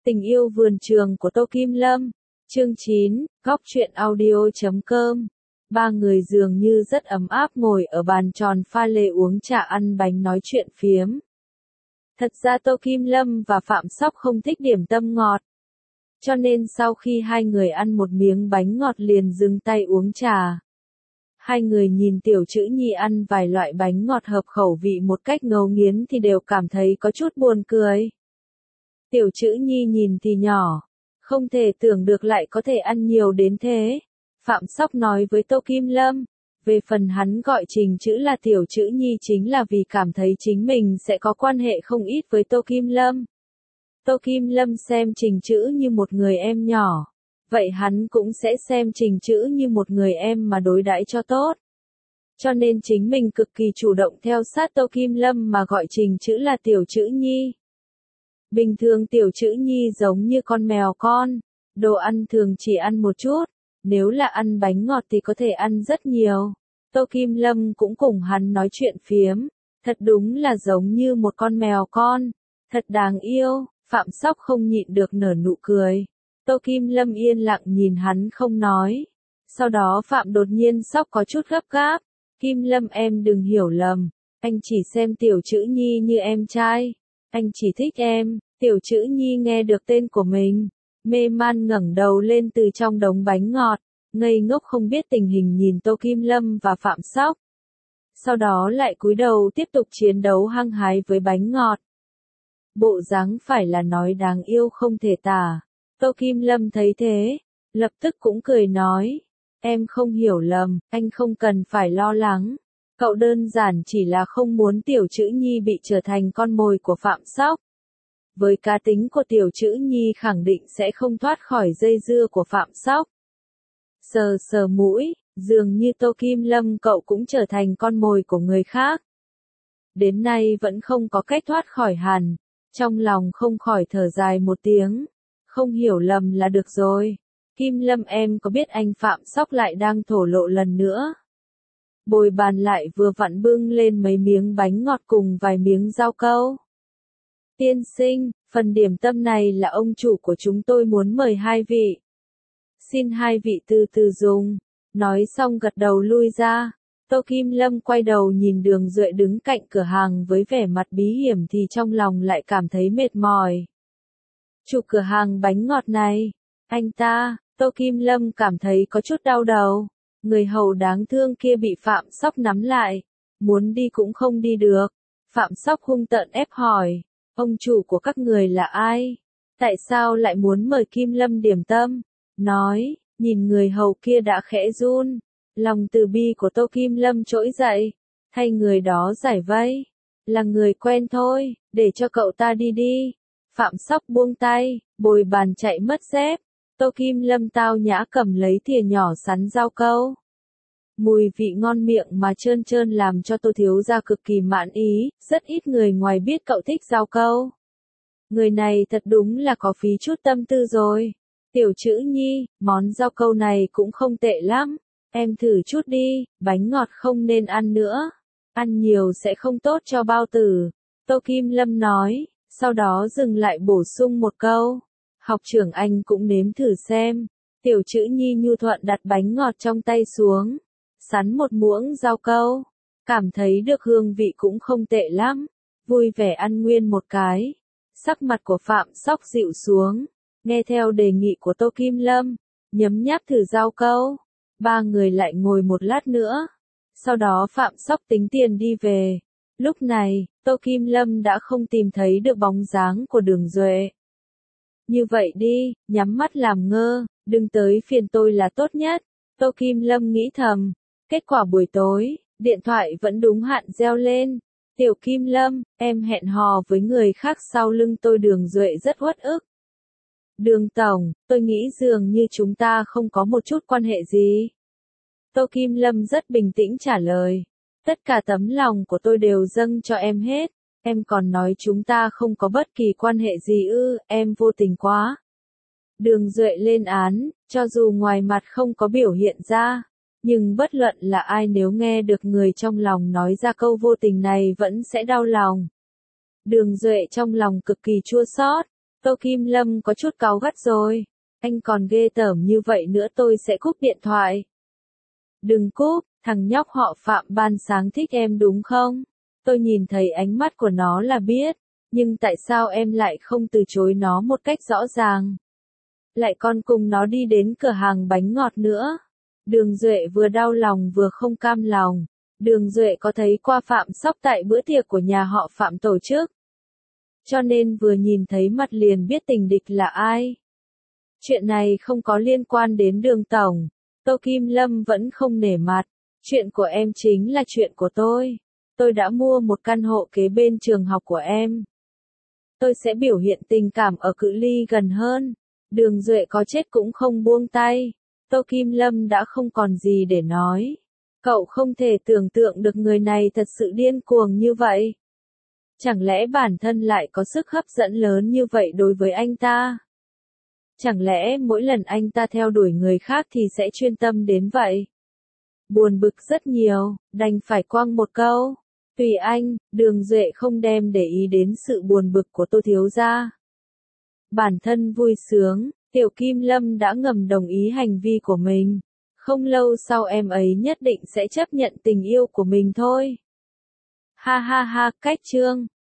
Tình yêu vườn trường của Tô Kim Lâm. Chương 9, góc truyện audio.com. Ba người dường như rất ấm áp ngồi ở bàn tròn pha lê uống trà ăn bánh nói chuyện phiếm. Thật ra Tô Kim Lâm và Phạm Sóc không thích điểm tâm ngọt. Cho nên sau khi hai người ăn một miếng bánh ngọt liền dừng tay uống trà. Hai người nhìn Tiểu Trữ Nhi ăn vài loại bánh ngọt hợp khẩu vị một cách ngấu nghiến thì đều cảm thấy có chút buồn cười. Tiểu Trữ Nhi nhìn thì nhỏ, không thể tưởng được lại có thể ăn nhiều đến thế. Phạm Sóc nói với Tô Kim Lâm, về phần hắn gọi Trình Trữ là Tiểu Trữ Nhi chính là vì cảm thấy chính mình sẽ có quan hệ không ít với Tô Kim Lâm. Tô Kim Lâm xem Trình Trữ như một người em nhỏ, vậy hắn cũng sẽ xem Trình Trữ như một người em mà đối đãi cho tốt. Cho nên chính mình cực kỳ chủ động theo sát Tô Kim Lâm mà gọi Trình Trữ là Tiểu Trữ Nhi. Bình thường Tiểu Trữ Nhi giống như con mèo con, đồ ăn thường chỉ ăn một chút, nếu là ăn bánh ngọt thì có thể ăn rất nhiều. Tô Kim Lâm cũng cùng hắn nói chuyện phiếm, thật đúng là giống như một con mèo con, thật đáng yêu. Phạm Sóc không nhịn được nở nụ cười. Tô Kim Lâm yên lặng nhìn hắn không nói. Sau đó Phạm đột nhiên Sóc có chút gấp gáp. Kim Lâm em đừng hiểu lầm, anh chỉ xem Tiểu Trữ Nhi như em trai. Anh chỉ thích em. Tiểu Trữ Nhi nghe được tên của mình, mê man ngẩng đầu lên từ trong đống bánh ngọt, ngây ngốc không biết tình hình nhìn Tô Kim Lâm và Phạm Sóc. Sau đó lại cúi đầu tiếp tục chiến đấu hăng hái với bánh ngọt. Bộ dáng phải là nói đáng yêu không thể tả. Tô Kim Lâm thấy thế, lập tức cũng cười nói, em không hiểu lầm, anh không cần phải lo lắng. Cậu đơn giản chỉ là không muốn Tiểu Trữ Nhi bị trở thành con mồi của Phạm Sóc. Với cá tính của Tiểu Trữ Nhi khẳng định sẽ không thoát khỏi dây dưa của Phạm Sóc. Sờ sờ mũi, dường như Tô Kim Lâm cậu cũng trở thành con mồi của người khác. Đến nay vẫn không có cách thoát khỏi hẳn, trong lòng không khỏi thở dài một tiếng. Không hiểu lầm là được rồi. Kim Lâm em có biết anh Phạm Sóc lại đang thổ lộ lần nữa. Bồi bàn lại vừa vặn bưng lên mấy miếng bánh ngọt cùng vài miếng rau câu. Tiên sinh, phần điểm tâm này là ông chủ của chúng tôi muốn mời hai vị. Xin hai vị từ từ dùng. Nói xong gật đầu lui ra. Tô Kim Lâm quay đầu nhìn Đường Duệ đứng cạnh cửa hàng với vẻ mặt bí hiểm thì trong lòng lại cảm thấy mệt mỏi. Chủ cửa hàng bánh ngọt này, anh ta, Tô Kim Lâm cảm thấy có chút đau đầu. Người hầu đáng thương kia bị Phạm Sóc nắm lại, muốn đi cũng không đi được. Phạm Sóc hung tợn ép hỏi, ông chủ của các người là ai? Tại sao lại muốn mời Kim Lâm điểm tâm? Nói, nhìn người hầu kia đã khẽ run. Lòng từ bi của Tô Kim Lâm trỗi dậy, thay người đó giải vây. Là người quen thôi, để cho cậu ta đi đi. Phạm Sóc buông tay, bồi bàn chạy mất dép. Tô Kim Lâm tao nhã cầm lấy thìa nhỏ sắn rau câu. Mùi vị ngon miệng mà trơn trơn làm cho Tô thiếu gia cực kỳ mãn ý, rất ít người ngoài biết cậu thích rau câu. Người này thật đúng là có phí chút tâm tư rồi. Tiểu Trữ Nhi, món rau câu này cũng không tệ lắm. Em thử chút đi, bánh ngọt không nên ăn nữa. Ăn nhiều sẽ không tốt cho bao tử. Tô Kim Lâm nói, sau đó dừng lại bổ sung một câu. Học trưởng anh cũng nếm thử xem. Tiểu Trữ Nhi nhu thuận đặt bánh ngọt trong tay xuống. Sắn một muỗng rau câu. Cảm thấy được hương vị cũng không tệ lắm. Vui vẻ ăn nguyên một cái. Sắc mặt của Phạm Sóc dịu xuống. Nghe theo đề nghị của Tô Kim Lâm. Nhấm nháp thử rau câu. Ba người lại ngồi một lát nữa. Sau đó Phạm Sóc tính tiền đi về. Lúc này, Tô Kim Lâm đã không tìm thấy được bóng dáng của Đường Duệ. Như vậy đi, nhắm mắt làm ngơ, đừng tới phiền tôi là tốt nhất. Tô Kim Lâm nghĩ thầm. Kết quả buổi tối, điện thoại vẫn đúng hạn reo lên. Tiểu Kim Lâm, em hẹn hò với người khác sau lưng tôi. Đường Duệ rất uất ức. Đường tổng, tôi nghĩ dường như chúng ta không có một chút quan hệ gì. Tô Kim Lâm rất bình tĩnh trả lời. Tất cả tấm lòng của tôi đều dâng cho em hết. Em còn nói chúng ta không có bất kỳ quan hệ gì ư, em vô tình quá. Đường Duệ lên án, cho dù ngoài mặt không có biểu hiện ra. Nhưng bất luận là ai nếu nghe được người trong lòng nói ra câu vô tình này vẫn sẽ đau lòng. Đường Duệ trong lòng cực kỳ chua xót. Tô Kim Lâm có chút cáu gắt rồi. Anh còn ghê tởm như vậy nữa tôi sẽ cúp điện thoại. Đừng cúp, thằng nhóc họ Phạm ban sáng thích em đúng không? Tôi nhìn thấy ánh mắt của nó là biết, nhưng tại sao em lại không từ chối nó một cách rõ ràng? Lại còn cùng nó đi đến cửa hàng bánh ngọt nữa. Đường Duệ vừa đau lòng vừa không cam lòng. Đường Duệ có thấy qua Phạm Sóc tại bữa tiệc của nhà họ Phạm tổ chức. Cho nên vừa nhìn thấy mặt liền biết tình địch là ai. Chuyện này không có liên quan đến Đường tổng. Tô Kim Lâm vẫn không nể mặt. Chuyện của em chính là chuyện của tôi. Tôi đã mua một căn hộ kế bên trường học của em. Tôi sẽ biểu hiện tình cảm ở cự ly gần hơn. Đường Duệ có chết cũng không buông tay. Tô Kim Lâm đã không còn gì để nói. Cậu không thể tưởng tượng được người này thật sự điên cuồng như vậy. Chẳng lẽ bản thân lại có sức hấp dẫn lớn như vậy đối với anh ta? Chẳng lẽ mỗi lần anh ta theo đuổi người khác thì sẽ chuyên tâm đến vậy? Buồn bực rất nhiều, đành phải quăng một câu. Tùy anh, Đường Duệ không đem để ý đến sự buồn bực của Tô thiếu gia. Bản thân vui sướng, Tiểu Kim Lâm đã ngầm đồng ý hành vi của mình. Không lâu sau em ấy nhất định sẽ chấp nhận tình yêu của mình thôi. Ha ha ha, cách chương.